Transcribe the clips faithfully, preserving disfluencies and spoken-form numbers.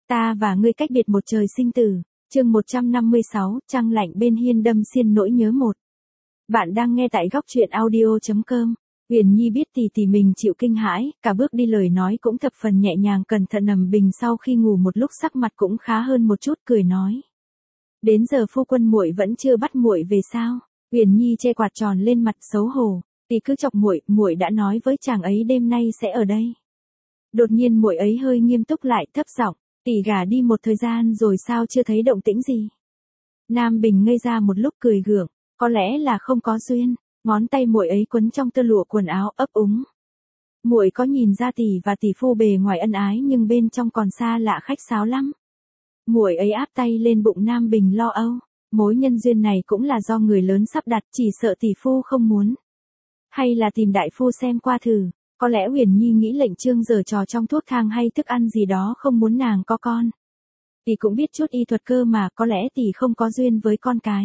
Ta và ngươi cách biệt một trời sinh tử. Chương một trăm năm mươi sáu, trăng lạnh bên hiên đâm xiên nỗi nhớ một. Bạn đang nghe tại góc truyện audio chấm com. Huyền Nhi biết tỷ tỷ mình chịu kinh hãi, cả bước đi lời nói cũng thập phần nhẹ nhàng cẩn thận nằm bình, sau khi ngủ một lúc sắc mặt cũng khá hơn một chút, cười nói: "Đến giờ phu quân muội vẫn chưa bắt muội về sao?" Huyền Nhi che quạt tròn lên mặt xấu hổ, "Tỷ cứ chọc muội, muội đã nói với chàng ấy đêm nay sẽ ở đây." Đột nhiên muội ấy hơi nghiêm túc lại, thấp giọng: "Tỷ gả đi một thời gian rồi sao chưa thấy động tĩnh gì?" Nam Bình ngây ra một lúc cười gượng, có lẽ là không có duyên. Ngón tay muội ấy quấn trong tơ lụa quần áo, ấp úng: "Muội có nhìn ra tỷ và tỷ phu bề ngoài ân ái nhưng bên trong còn xa lạ khách sáo lắm." Muội ấy áp tay lên bụng Nam Bình lo âu: "Mối nhân duyên này cũng là do người lớn sắp đặt, chỉ sợ tỷ phu không muốn. Hay là tìm đại phu xem qua thử." Có lẽ Huyền Nhi nghĩ lệnh Trương giở trò trong thuốc thang hay thức ăn gì đó không muốn nàng có con. Tỷ cũng biết chút y thuật cơ mà, có lẽ tỷ không có duyên với con cái.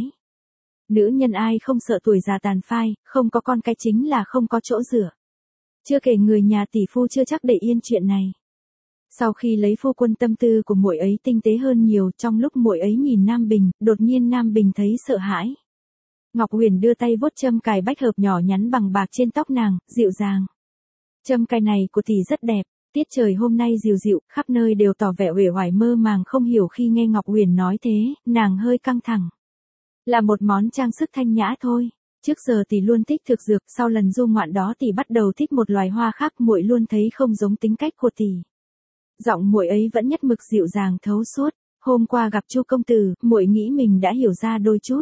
Nữ nhân ai không sợ tuổi già tàn phai, không có con cái chính là không có chỗ dựa. Chưa kể người nhà tỷ phu chưa chắc để yên chuyện này. Sau khi lấy phu quân, tâm tư của muội ấy tinh tế hơn nhiều, trong lúc muội ấy nhìn Nam Bình, đột nhiên Nam Bình thấy sợ hãi. Ngọc Huyền đưa tay vuốt châm cài bách hợp nhỏ nhắn bằng bạc trên tóc nàng, dịu dàng: "Châm cài này của tỷ rất đẹp." Tiết trời hôm nay dịu dịu, khắp nơi đều tỏ vẻ uể oải mơ màng không hiểu. Khi nghe Ngọc Huyền nói thế, nàng hơi căng thẳng. Là một món trang sức thanh nhã thôi. Trước giờ tỷ luôn thích thực dược, sau lần du ngoạn đó tỷ bắt đầu thích một loài hoa khác, muội luôn thấy không giống tính cách của tỷ. Giọng muội ấy vẫn nhất mực dịu dàng thấu suốt. Hôm qua gặp Chu công tử, muội nghĩ mình đã hiểu ra đôi chút.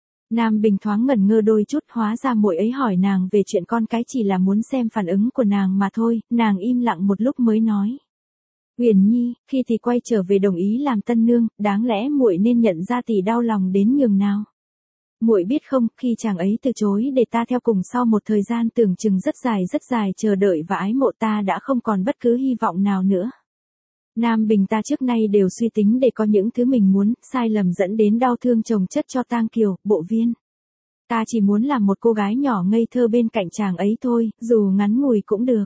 Nam Bình thoáng ngẩn ngơ đôi chút, hóa ra muội ấy hỏi nàng về chuyện con cái chỉ là muốn xem phản ứng của nàng mà thôi. Nàng im lặng một lúc mới nói: "Huyền Nhi, khi tỷ quay trở về đồng ý làm tân nương, đáng lẽ muội nên nhận ra tỷ đau lòng đến nhường nào. Muội biết không, khi chàng ấy từ chối để ta theo cùng sau một thời gian tưởng chừng rất dài rất dài chờ đợi và ái mộ, ta đã không còn bất cứ hy vọng nào nữa. Nam Bình ta trước nay đều suy tính để có những thứ mình muốn, sai lầm dẫn đến đau thương chồng chất cho tang kiều, bộ viên. Ta chỉ muốn làm một cô gái nhỏ ngây thơ bên cạnh chàng ấy thôi, dù ngắn ngủi cũng được.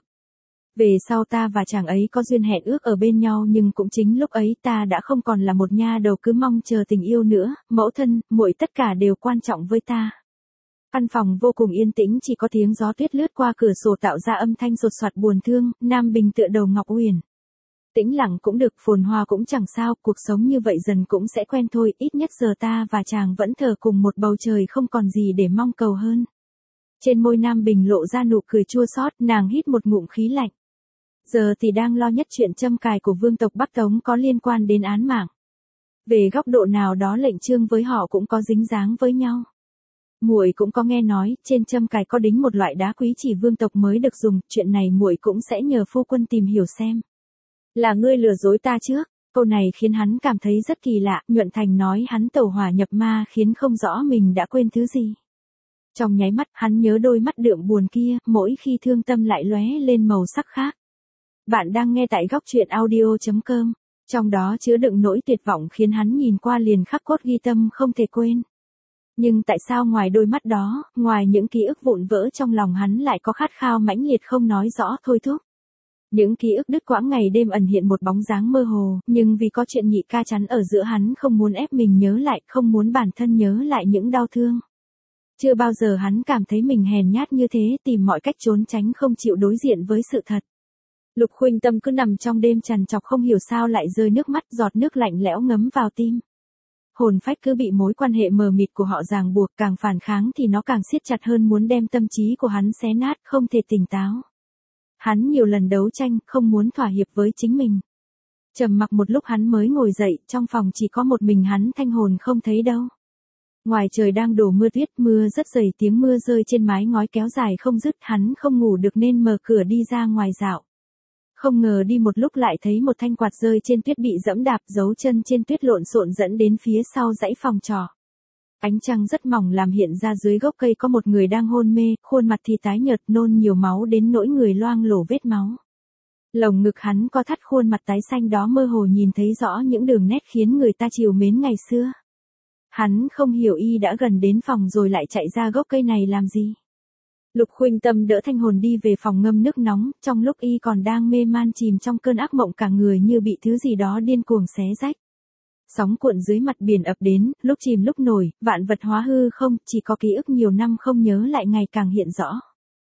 Về sau ta và chàng ấy có duyên hẹn ước ở bên nhau, nhưng cũng chính lúc ấy ta đã không còn là một nha đầu cứ mong chờ tình yêu nữa, mẫu thân, muội tất cả đều quan trọng với ta." Căn phòng vô cùng yên tĩnh, chỉ có tiếng gió tuyết lướt qua cửa sổ tạo ra âm thanh sột soạt buồn thương. Nam Bình tựa đầu Ngọc Huyền: "Tĩnh lặng cũng được, phồn hoa cũng chẳng sao, cuộc sống như vậy dần cũng sẽ quen thôi, ít nhất giờ ta và chàng vẫn thở cùng một bầu trời, không còn gì để mong cầu hơn." Trên môi Nam Bình lộ ra nụ cười chua xót, nàng hít một ngụm khí lạnh. Giờ thì đang lo nhất chuyện châm cài của vương tộc Bắc Tống có liên quan đến án mạng. Về góc độ nào đó lệnh Trương với họ cũng có dính dáng với nhau. Muội cũng có nghe nói, trên châm cài có đính một loại đá quý chỉ vương tộc mới được dùng, chuyện này muội cũng sẽ nhờ phu quân tìm hiểu xem. "Là ngươi lừa dối ta trước." Câu này khiến hắn cảm thấy rất kỳ lạ. Nhuận Thành nói hắn tẩu hỏa nhập ma khiến không rõ mình đã quên thứ gì. Trong nháy mắt, hắn nhớ đôi mắt đượm buồn kia, mỗi khi thương tâm lại lóe lên màu sắc khác. Bạn đang nghe tại góc truyện audio chấm com. Trong đó chứa đựng nỗi tuyệt vọng khiến hắn nhìn qua liền khắc cốt ghi tâm không thể quên. Nhưng tại sao ngoài đôi mắt đó, ngoài những ký ức vụn vỡ trong lòng hắn lại có khát khao mãnh liệt không nói rõ thôi thúc. Những ký ức đứt quãng ngày đêm ẩn hiện một bóng dáng mơ hồ, nhưng vì có chuyện nhị ca chắn ở giữa, hắn không muốn ép mình nhớ lại, không muốn bản thân nhớ lại những đau thương. Chưa bao giờ hắn cảm thấy mình hèn nhát như thế, tìm mọi cách trốn tránh không chịu đối diện với sự thật. Lục Khuynh Tâm cứ nằm trong đêm trằn trọc không hiểu sao lại rơi nước mắt, giọt nước lạnh lẽo ngấm vào tim. Hồn phách cứ bị mối quan hệ mờ mịt của họ ràng buộc, càng phản kháng thì nó càng siết chặt hơn, muốn đem tâm trí của hắn xé nát, không thể tỉnh táo. Hắn nhiều lần đấu tranh, không muốn thỏa hiệp với chính mình. Trầm mặc một lúc hắn mới ngồi dậy, trong phòng chỉ có một mình hắn, thanh hồn không thấy đâu. Ngoài trời đang đổ mưa tuyết, mưa rất dày, tiếng mưa rơi trên mái ngói kéo dài không dứt, hắn không ngủ được nên mở cửa đi ra ngoài dạo. Không ngờ đi một lúc lại thấy một thanh quạt rơi trên tuyết bị dẫm đạp, dấu chân trên tuyết lộn xộn dẫn đến phía sau dãy phòng trọ. Ánh trăng rất mỏng làm hiện ra dưới gốc cây có một người đang hôn mê, khuôn mặt thì tái nhợt, nôn nhiều máu đến nỗi người loang lổ vết máu. Lồng ngực hắn co thắt, khuôn mặt tái xanh đó mơ hồ nhìn thấy rõ những đường nét khiến người ta trìu mến ngày xưa. Hắn không hiểu y đã gần đến phòng rồi lại chạy ra gốc cây này làm gì. Lục Khuynh Tâm đỡ Thanh Hồn đi về phòng ngâm nước nóng, trong lúc y còn đang mê man chìm trong cơn ác mộng cả người như bị thứ gì đó điên cuồng xé rách. Sóng cuộn dưới mặt biển ập đến, lúc chìm lúc nổi, vạn vật hóa hư không, chỉ có ký ức nhiều năm không nhớ lại ngày càng hiện rõ.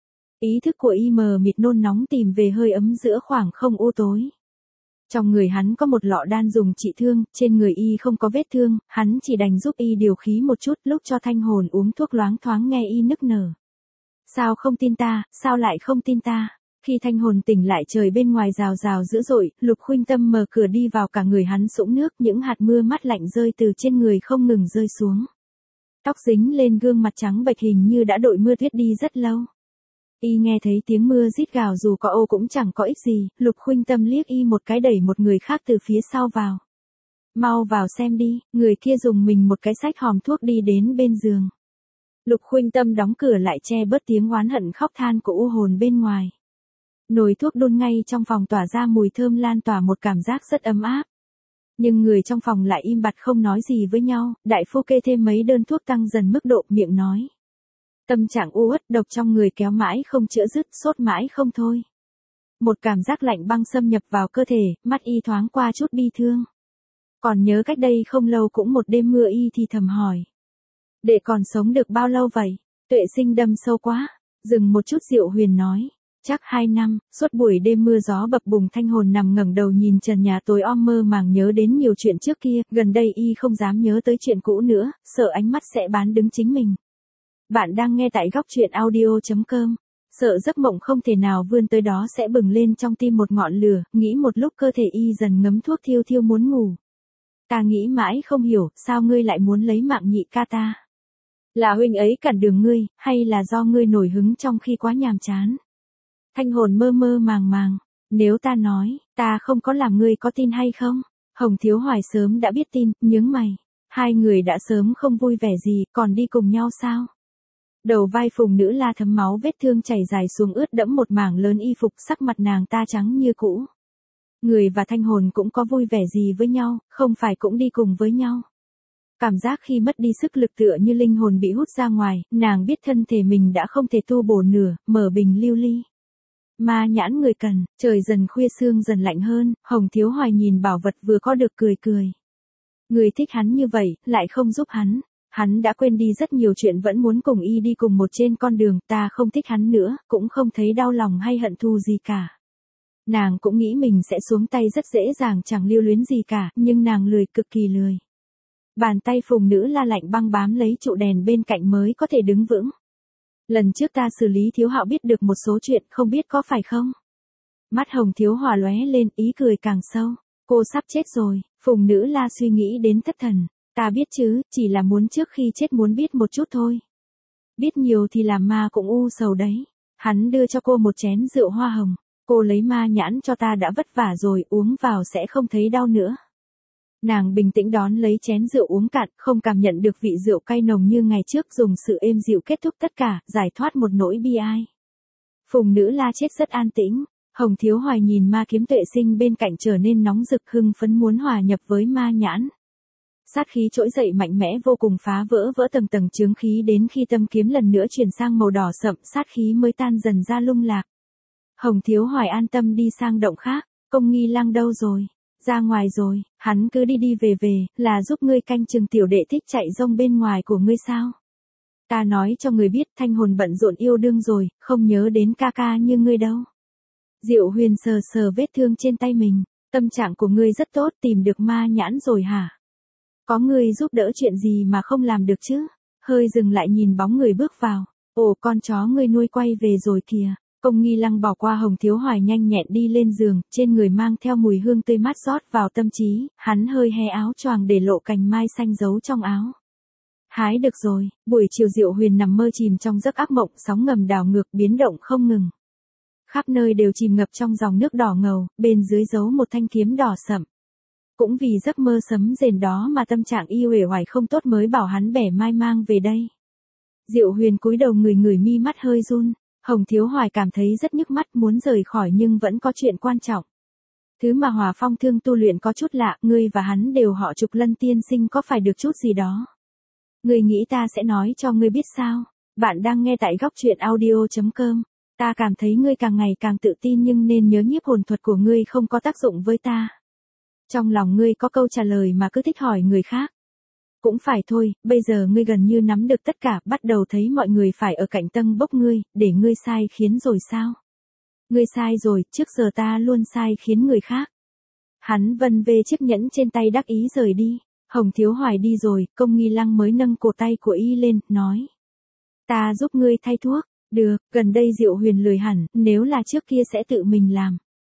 Ý thức của y mờ mịt nôn nóng tìm về hơi ấm giữa khoảng không u tối. Trong người hắn có một lọ đan dùng trị thương, trên người y không có vết thương, hắn chỉ đành giúp y điều khí một chút lúc cho Thanh Hồn uống thuốc loáng thoáng nghe y nức nở. Sao không tin ta, sao lại không tin ta? Khi Thanh Hồn tỉnh lại trời bên ngoài rào rào dữ dội, Lục Khuynh Tâm mở cửa đi vào cả người hắn sũng nước, những hạt mưa mát lạnh rơi từ trên người không ngừng rơi xuống. Tóc dính lên gương mặt trắng bệch hình như đã đội mưa tuyết đi rất lâu. Y nghe thấy tiếng mưa rít gào dù có ô cũng chẳng có ích gì, Lục Khuynh Tâm liếc y một cái đẩy một người khác từ phía sau vào. Mau vào xem đi, người kia dùng mình một cái xách hòm thuốc đi đến bên giường. Lục Khuynh Tâm đóng cửa lại che bớt tiếng oán hận khóc than của u hồn bên ngoài. Nồi thuốc đun ngay trong phòng tỏa ra mùi thơm lan tỏa một cảm giác rất ấm áp. Nhưng người trong phòng lại im bặt không nói gì với nhau, đại phu kê thêm mấy đơn thuốc tăng dần mức độ miệng nói. Tâm trạng u uất độc trong người kéo mãi không chữa dứt, sốt mãi không thôi. Một cảm giác lạnh băng xâm nhập vào cơ thể, mắt y thoáng qua chút bi thương. Còn nhớ cách đây không lâu cũng một đêm mưa y thì thầm hỏi. Đệ còn sống được bao lâu vậy? Tuệ Sinh đâm sâu quá. Dừng một chút Diệu Huyền nói. Chắc hai năm, suốt buổi đêm mưa gió bập bùng Thanh Hồn nằm ngẩng đầu nhìn trần nhà tối om mơ màng nhớ đến nhiều chuyện trước kia, gần đây y không dám nhớ tới chuyện cũ nữa, sợ ánh mắt sẽ bán đứng chính mình. Bạn đang nghe tại góc truyện audio chấm com. Sợ giấc mộng không thể nào vươn tới đó sẽ bừng lên trong tim một ngọn lửa, nghĩ một lúc cơ thể y dần ngấm thuốc thiêu thiêu muốn ngủ. Ta nghĩ mãi không hiểu, sao ngươi lại muốn lấy mạng nhị ca ta? Là huynh ấy cản đường ngươi, hay là do ngươi nổi hứng trong khi quá nhàm chán? Thanh Hồn mơ mơ màng màng, nếu ta nói, ta không có làm ngươi có tin hay không? Hồng Thiếu Hoài sớm đã biết tin, nhướng mày. Hai người đã sớm không vui vẻ gì, còn đi cùng nhau sao? Đầu vai Phùng Nữ La thấm máu vết thương chảy dài xuống ướt đẫm một mảng lớn y phục, sắc mặt nàng ta trắng như cũ. Người và Thanh Hồn cũng có vui vẻ gì với nhau, không phải cũng đi cùng với nhau. Cảm giác khi mất đi sức lực tựa như linh hồn bị hút ra ngoài, nàng biết thân thể mình đã không thể tu bổ nửa, mở bình lưu ly. Ma nhãn người cần, trời dần khuya sương dần lạnh hơn, Hồng Thiếu Hoài nhìn bảo vật vừa có được cười cười. Người thích hắn như vậy, lại không giúp hắn. Hắn đã quên đi rất nhiều chuyện vẫn muốn cùng y đi cùng một trên con đường, ta không thích hắn nữa, cũng không thấy đau lòng hay hận thù gì cả. Nàng cũng nghĩ mình sẽ xuống tay rất dễ dàng chẳng lưu luyến gì cả, nhưng nàng lười cực kỳ lười. Bàn tay Phùng Nữ La lạnh băng bám lấy trụ đèn bên cạnh mới có thể đứng vững. Lần trước ta xử lý Thiếu Hạo biết được một số chuyện, không biết có phải không? Mắt Hồng Thiếu Hòa lóe lên, ý cười càng sâu. Cô sắp chết rồi, Phùng Nữ La suy nghĩ đến thất thần. Ta biết chứ, chỉ là muốn trước khi chết muốn biết một chút thôi. Biết nhiều thì làm ma cũng u sầu đấy. Hắn đưa cho cô một chén rượu hoa hồng. Cô lấy ma nhãn cho ta đã vất vả rồi, uống vào sẽ không thấy đau nữa. Nàng bình tĩnh đón lấy chén rượu uống cạn, không cảm nhận được vị rượu cay nồng như ngày trước, dùng sự êm dịu kết thúc tất cả, giải thoát một nỗi bi ai. Phùng Nữ La chết rất an tĩnh. Hồng Thiếu Hoài nhìn ma kiếm Tuệ Sinh bên cạnh trở nên nóng rực hưng phấn muốn hòa nhập với ma nhãn. Sát khí trỗi dậy mạnh mẽ vô cùng phá vỡ vỡ tầng tầng chướng khí đến khi tâm kiếm lần nữa chuyển sang màu đỏ sậm, sát khí mới tan dần ra lung lạc. Hồng Thiếu Hoài an tâm đi sang động khác, Công Nghi Lăng đâu rồi? Ra ngoài rồi, hắn cứ đi đi về về, là giúp ngươi canh chừng tiểu đệ thích chạy rông bên ngoài của ngươi sao? Ta nói cho người biết Thanh Hồn bận rộn yêu đương rồi, không nhớ đến ca ca như ngươi đâu. Diệu Huyền sờ sờ vết thương trên tay mình, tâm trạng của ngươi rất tốt, tìm được ma nhãn rồi hả? Có người giúp đỡ chuyện gì mà không làm được chứ? Hơi dừng lại nhìn bóng người bước vào. Ồ, con chó ngươi nuôi quay về rồi kìa. Công Nghi Lăng bỏ qua Hồng Thiếu Hoài nhanh nhẹn đi lên giường, trên người mang theo mùi hương tươi mát rót vào tâm trí, hắn hơi hé áo choàng để lộ cành mai xanh giấu trong áo. Hái được rồi, buổi chiều Diệu Huyền nằm mơ chìm trong giấc ác mộng, sóng ngầm đảo ngược biến động không ngừng. Khắp nơi đều chìm ngập trong dòng nước đỏ ngầu, bên dưới giấu một thanh kiếm đỏ sậm. Cũng vì giấc mơ sấm rền đó mà tâm trạng y uể oải không tốt mới bảo hắn bẻ mai mang về đây. Diệu Huyền cúi đầu người người mi mắt hơi run, Hồng Thiếu Hoài cảm thấy rất nhức mắt muốn rời khỏi nhưng vẫn có chuyện quan trọng. Thứ mà Hòa Phong Thương tu luyện có chút lạ, ngươi và hắn đều họ Trục Lân tiên sinh có phải được chút gì đó. Ngươi nghĩ ta sẽ nói cho ngươi biết sao? Bạn đang nghe tại góc truyện audio chấm com. Ta cảm thấy ngươi càng ngày càng tự tin nhưng nên nhớ nhiếp hồn thuật của ngươi không có tác dụng với ta. Trong lòng ngươi có câu trả lời mà cứ thích hỏi người khác. Cũng phải thôi, bây giờ ngươi gần như nắm được tất cả, bắt đầu thấy mọi người phải ở cạnh tâng bốc ngươi, để ngươi sai khiến rồi sao? Ngươi sai rồi, trước giờ ta luôn sai khiến người khác. Hắn vân vê chiếc nhẫn trên tay đắc ý rời đi. Hồng Thiếu Hoài đi rồi, Công Nghi Lăng mới nâng cổ tay của y lên, nói. Ta giúp ngươi thay thuốc, được, gần đây Diệu Huyền lười hẳn, nếu là trước kia sẽ tự mình làm.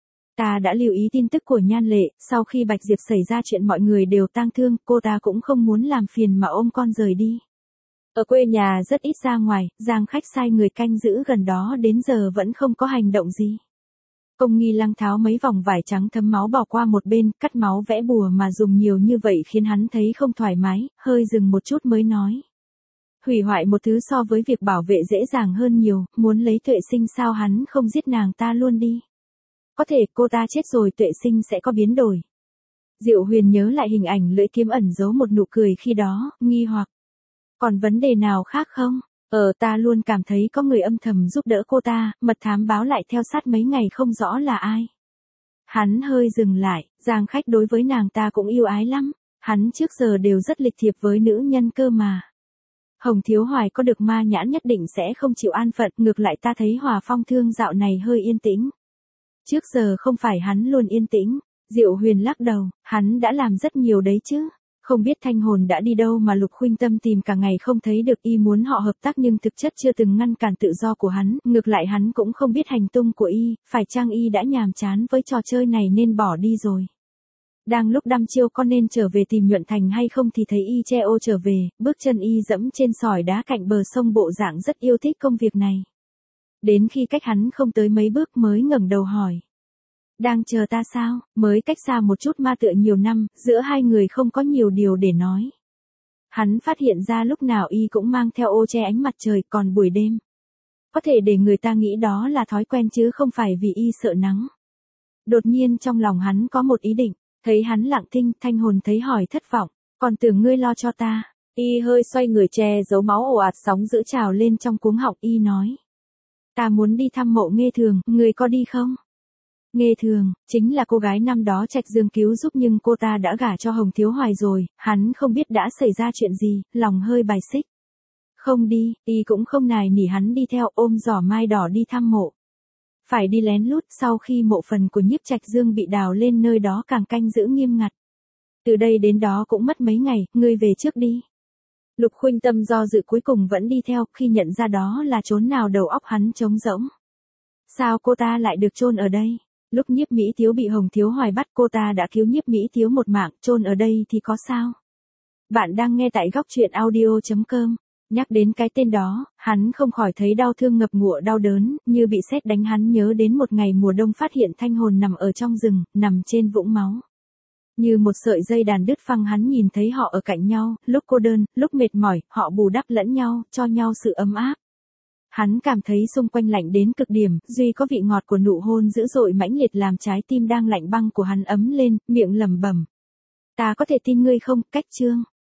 Ta đã lưu ý tin tức của Nhan Lệ, sau khi Bạch Diệp xảy ra chuyện mọi người đều tang thương, cô ta cũng không muốn làm phiền mà ôm con rời đi. Ở quê nhà rất ít ra ngoài, Giang Khách sai người canh giữ gần đó đến giờ vẫn không có hành động gì. Công Nghi Lăng tháo mấy vòng vải trắng thấm máu bỏ qua một bên, cắt máu vẽ bùa mà dùng nhiều như vậy khiến hắn thấy không thoải mái, hơi dừng một chút mới nói. Hủy hoại một thứ so với việc bảo vệ dễ dàng hơn nhiều, muốn lấy Tuệ Sinh sao hắn không giết nàng ta luôn đi. Có thể cô ta chết rồi Tuệ Sinh sẽ có biến đổi. Diệu Huyền nhớ lại hình ảnh lưỡi kiếm ẩn giấu một nụ cười khi đó, nghi hoặc. Còn vấn đề nào khác không? Ờ ta luôn cảm thấy có người âm thầm giúp đỡ cô ta, mật thám báo lại theo sát mấy ngày không rõ là ai. Hắn hơi dừng lại, Giang Khách đối với nàng ta cũng yêu ái lắm, hắn trước giờ đều rất lịch thiệp với nữ nhân cơ mà. Hồng Thiếu Hoài có được ma nhãn nhất định sẽ không chịu an phận, ngược lại ta thấy Hòa Phong Thương dạo này hơi yên tĩnh. Trước giờ không phải hắn luôn yên tĩnh, Diệu Huyền lắc đầu, hắn đã làm rất nhiều đấy chứ. Không biết Thanh Hồn đã đi đâu mà Lục Khuynh Tâm tìm cả ngày không thấy được, y muốn họ hợp tác nhưng thực chất chưa từng ngăn cản tự do của hắn, ngược lại hắn cũng không biết hành tung của y, phải chăng y đã nhàm chán với trò chơi này nên bỏ đi rồi. Đang lúc đăm chiêu có nên trở về tìm Nhuận Thành hay không thì thấy y che ô trở về, bước chân y dẫm trên sỏi đá cạnh bờ sông bộ dạng rất yêu thích công việc này. Đến khi cách hắn không tới mấy bước mới ngẩng đầu hỏi. Đang chờ ta sao? Mới cách xa một chút ma tựa nhiều năm, giữa hai người không có nhiều điều để nói. Hắn phát hiện ra lúc nào y cũng mang theo ô che ánh mặt trời, còn buổi đêm. Có thể để người ta nghĩ đó là thói quen chứ không phải vì y sợ nắng. Đột nhiên trong lòng hắn có một ý định, thấy hắn lặng thinh, Thanh Hồn thấy hỏi thất vọng, còn tưởng ngươi lo cho ta. Y hơi xoay người che giấu máu ồ ạt sóng dữ trào lên trong cuống họng, y nói. Ta muốn đi thăm Mộ Nghê Thường, ngươi có đi không? Nghê Thường, chính là cô gái năm đó Trạch Dương cứu giúp nhưng cô ta đã gả cho Hồng Thiếu Hoài rồi, hắn không biết đã xảy ra chuyện gì, lòng hơi bài xích. Không đi, y cũng không nài nỉ hắn đi theo, ôm giỏ mai đỏ đi thăm mộ. Phải đi lén lút, sau khi mộ phần của Nhiếp Trạch Dương bị đào lên nơi đó càng canh giữ nghiêm ngặt. Từ đây đến đó cũng mất mấy ngày, ngươi về trước đi. Lục Khuynh Tâm do dự cuối cùng vẫn đi theo, khi nhận ra đó là chốn nào đầu óc hắn trống rỗng. Sao cô ta lại được chôn ở đây? Lúc Nhiếp Mỹ Tiếu bị Hồng Thiếu Hoài bắt cô ta đã cứu Nhiếp Mỹ Tiếu một mạng, chôn ở đây thì có sao? Bạn đang nghe tại góc truyện audio chấm com. Nhắc đến cái tên đó, hắn không khỏi thấy đau thương ngập ngụa đau đớn, như bị sét đánh. Hắn nhớ đến một ngày mùa đông phát hiện Thanh Hồn nằm ở trong rừng, nằm trên vũng máu. Như một sợi dây đàn đứt phăng, hắn nhìn thấy họ ở cạnh nhau, lúc cô đơn, lúc mệt mỏi, họ bù đắp lẫn nhau, cho nhau sự ấm áp. Hắn cảm thấy xung quanh lạnh đến cực điểm, duy có vị ngọt của nụ hôn dữ dội mãnh liệt làm trái tim đang lạnh băng của hắn ấm lên, miệng lẩm bẩm. Ta có thể tin ngươi không? Cách chương.